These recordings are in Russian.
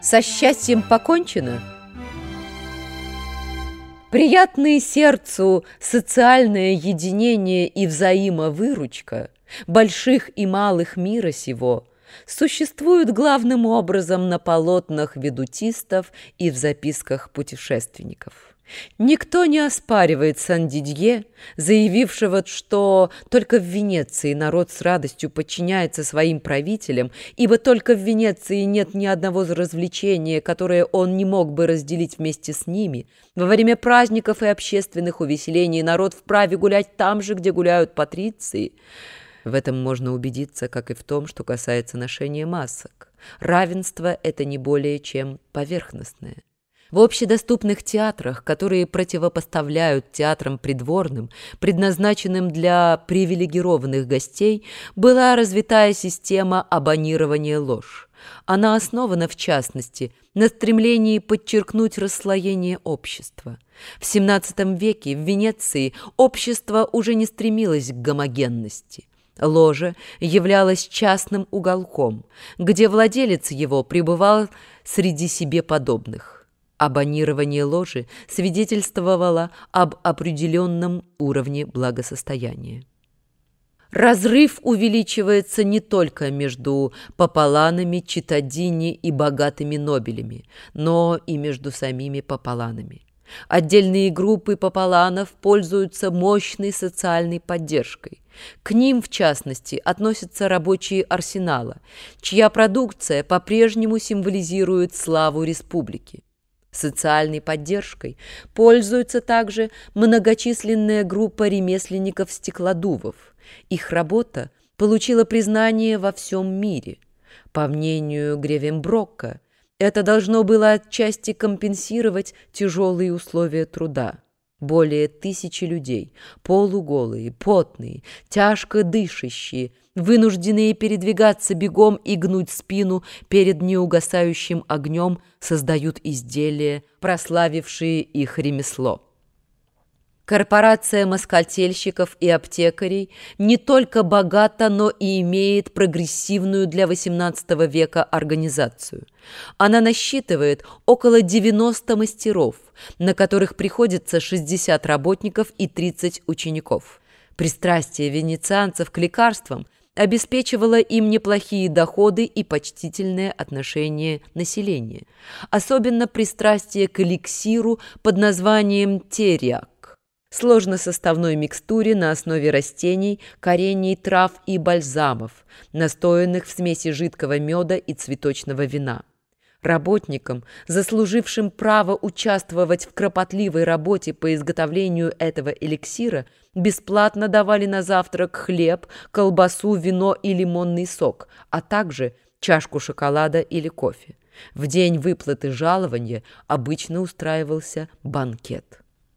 Со счастьем покончено. Приятные сердцу социальное единение и взаимовыручка больших и малых мира сего существуют главным образом на полотнах ведутистов и в записках путешественников. Никто не оспаривает Сан-Дидье, заявившего, что только в Венеции народ с радостью подчиняется своим правителям, ибо только в Венеции нет ни одного развлечения, которое он не мог бы разделить вместе с ними. Во время праздников и общественных увеселений народ вправе гулять там же, где гуляют патриции. В этом можно убедиться, как и в том, что касается ношения масок. Равенство – это не более чем поверхностное. В общедоступных театрах, которые противопоставляют театрам придворным, предназначенным для привилегированных гостей, была развитая система абонирования лож. Она основана, в частности, на стремлении подчеркнуть расслоение общества. В XVII веке в Венеции общество уже не стремилось к гомогенности. Ложа являлась частным уголком, где владелец его пребывал среди себе подобных. Абонирование ложи свидетельствовало об определенном уровне благосостояния. Разрыв увеличивается не только между пополанами, читтадини и богатыми нобелями, но и между самими пополанами. Отдельные группы пополанов пользуются мощной социальной поддержкой. К ним, в частности, относятся рабочие арсенала, чья продукция по-прежнему символизирует славу республики. Социальной поддержкой пользуется также многочисленная группа ремесленников-стеклодувов. Их работа получила признание во всем мире. По мнению Гревенброкка, это должно было отчасти компенсировать тяжелые условия труда. Более 1000 людей, полуголые, потные, тяжко дышащие, вынужденные передвигаться бегом и гнуть спину перед неугасающим огнем, создают изделия, прославившие их ремесло. Корпорация москательщиков и аптекарей не только богата, но и имеет прогрессивную для XVIII века организацию. Она насчитывает около 90 мастеров, на которых приходится 60 работников и 30 учеников. Пристрастие венецианцев к лекарствам обеспечивало им неплохие доходы и почтительное отношение населения. Особенно пристрастие к эликсиру под названием терьяк, сложносоставной микстуре на основе растений, корений, трав и бальзамов, настоянных в смеси жидкого меда и цветочного вина. Работникам, заслужившим право участвовать в кропотливой работе по изготовлению этого эликсира, бесплатно давали на завтрак хлеб, колбасу, вино и лимонный сок, а также чашку шоколада или кофе. В день выплаты жалования обычно устраивался банкет.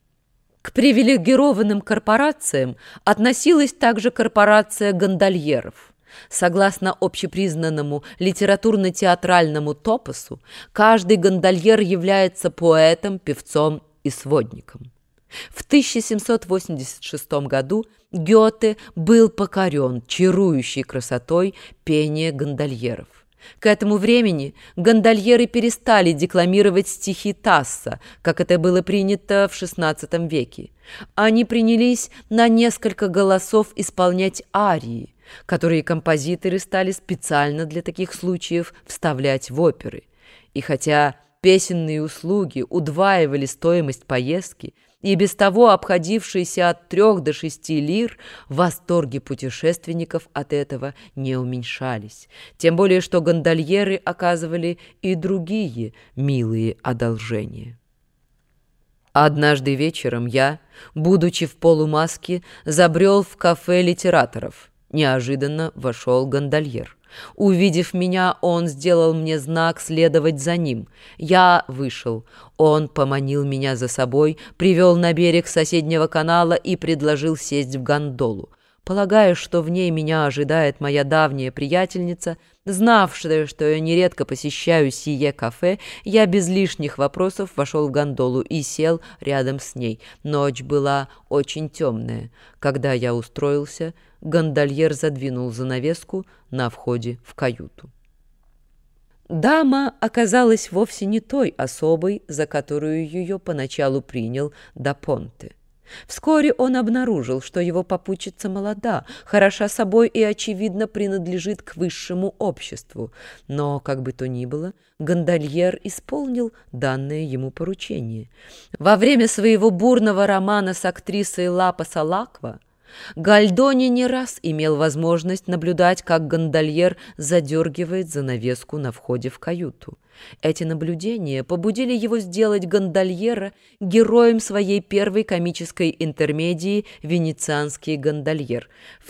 К привилегированным корпорациям относилась также корпорация гондольеров. Согласно общепризнанному литературно-театральному топосу, каждый гондольер является поэтом, певцом и сводником. В 1786 году Гёте был покорен чарующей красотой пения гондольеров. К этому времени гондольеры перестали декламировать стихи Тасса, как это было принято в XVI веке. Они принялись на несколько голосов исполнять арии, которые композиторы стали специально для таких случаев вставлять в оперы. И хотя песенные услуги удваивали стоимость поездки, и без того обходившиеся от 3 до 6 лир, восторги путешественников от этого не уменьшались. Тем более, что гондольеры оказывали и другие милые одолжения. Однажды вечером я, будучи в полумаске, забрел в кафе литераторов. Неожиданно вошел гондольер. Увидев меня, он сделал мне знак следовать за ним. Я вышел. Он поманил меня за собой, привел на берег соседнего канала и предложил сесть в гондолу. Полагая, что в ней меня ожидает моя давняя приятельница, знавшая, что я нередко посещаю сие кафе, я без лишних вопросов вошел в гондолу и сел рядом с ней. Ночь была очень темная. Когда я устроился, гондольер задвинул занавеску на входе в каюту. Дама оказалась вовсе не той особой, за которую ее поначалу принял да Понте. Вскоре он обнаружил, что его попутчица молода, хороша собой и, очевидно, принадлежит к высшему обществу. Но, как бы то ни было, гондольер исполнил данное ему поручение. Во время своего бурного романа с актрисой Лапа Салаква Гальдони не раз имел возможность наблюдать, как гондольер задергивает занавеску на входе в каюту. Эти наблюдения побудили его сделать гондольера героем своей первой комической интермедии «Венецианский гондольер» в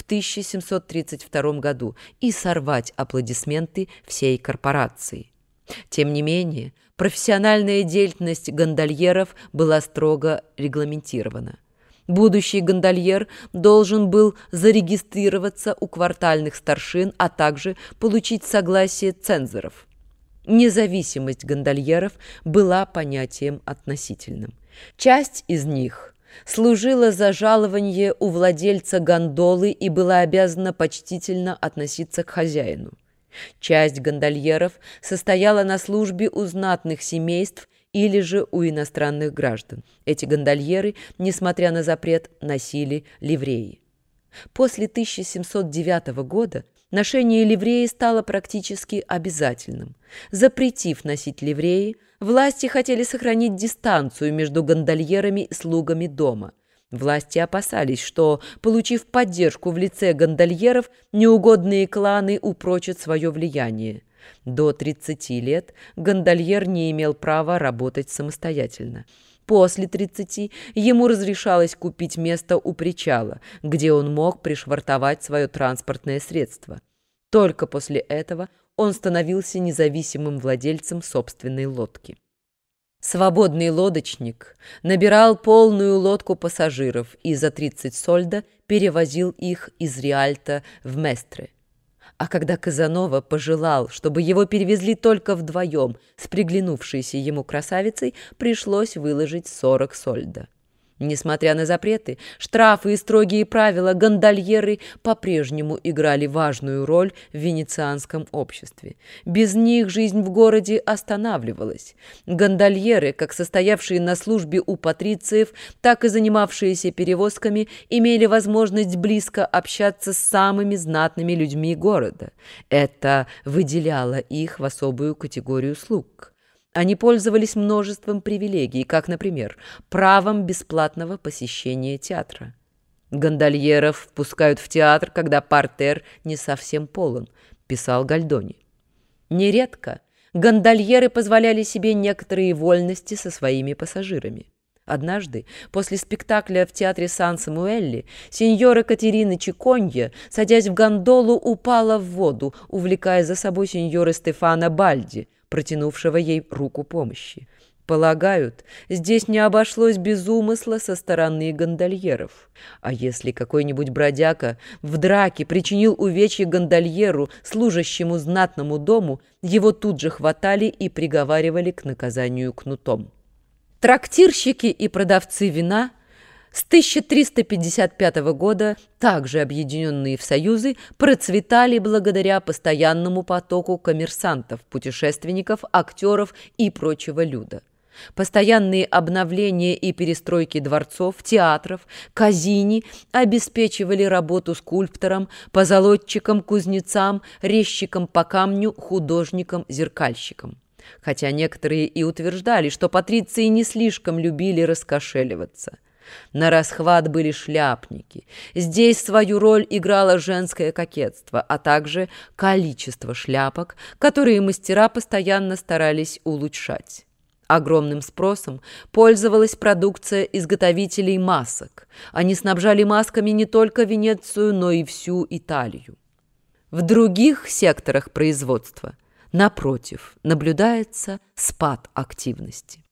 1732 году и сорвать аплодисменты всей корпорации. Тем не менее, профессиональная деятельность гондольеров была строго регламентирована. Будущий гондольер должен был зарегистрироваться у квартальных старшин, а также получить согласие цензоров. Независимость гондольеров была понятием относительным. Часть из них служила за жалование у владельца гондолы и была обязана почтительно относиться к хозяину. Часть гондольеров состояла на службе у знатных семейств или же у иностранных граждан. Эти гондольеры, несмотря на запрет, носили ливреи. После 1709 года ношение ливреи стало практически обязательным. Запретив носить ливреи, власти хотели сохранить дистанцию между гондольерами и слугами дома. Власти опасались, что, получив поддержку в лице гондольеров, неугодные кланы упрочат свое влияние. До 30 лет гондольер не имел права работать самостоятельно. После 30 ему разрешалось купить место у причала, где он мог пришвартовать свое транспортное средство. Только после этого он становился независимым владельцем собственной лодки. Свободный лодочник набирал полную лодку пассажиров и за 30 сольдо перевозил их из Риальто в Местре. А когда Казанова пожелал, чтобы его перевезли только вдвоем с приглянувшейся ему красавицей, пришлось выложить 40 сольдо. Несмотря на запреты, штрафы и строгие правила, гондольеры по-прежнему играли важную роль в венецианском обществе. Без них жизнь в городе останавливалась. Гондольеры, как состоявшие на службе у патрициев, так и занимавшиеся перевозками, имели возможность близко общаться с самыми знатными людьми города. Это выделяло их в особую категорию слуг. Они пользовались множеством привилегий, как, например, правом бесплатного посещения театра. «Гондольеров впускают в театр, когда партер не совсем полон», – писал Гальдони. Нередко гондольеры позволяли себе некоторые вольности со своими пассажирами. Однажды, после спектакля в театре Сан-Самуэлли, сеньора Катерина Чиконья, садясь в гондолу, упала в воду, увлекая за собой сеньора Стефана Бальди, протянувшего ей руку помощи. Полагают, здесь не обошлось без умысла со стороны гондольеров. А если какой-нибудь бродяга в драке причинил увечье гондольеру, служащему знатному дому, его тут же хватали и приговаривали к наказанию кнутом. Трактирщики и продавцы вина с 1355 года, также объединенные в союзы, процветали благодаря постоянному потоку коммерсантов, путешественников, актеров и прочего люда. Постоянные обновления и перестройки дворцов, театров, казини обеспечивали работу скульпторам, позолотчикам, кузнецам, резчикам по камню, художникам, зеркальщикам. Хотя некоторые и утверждали, что патриции не слишком любили раскошеливаться. На расхват были шляпники. Здесь свою роль играло женское кокетство, а также количество шляпок, которые мастера постоянно старались улучшать. Огромным спросом пользовалась продукция изготовителей масок. Они снабжали масками не только Венецию, но и всю Италию. В других секторах производства, напротив, наблюдается спад активности.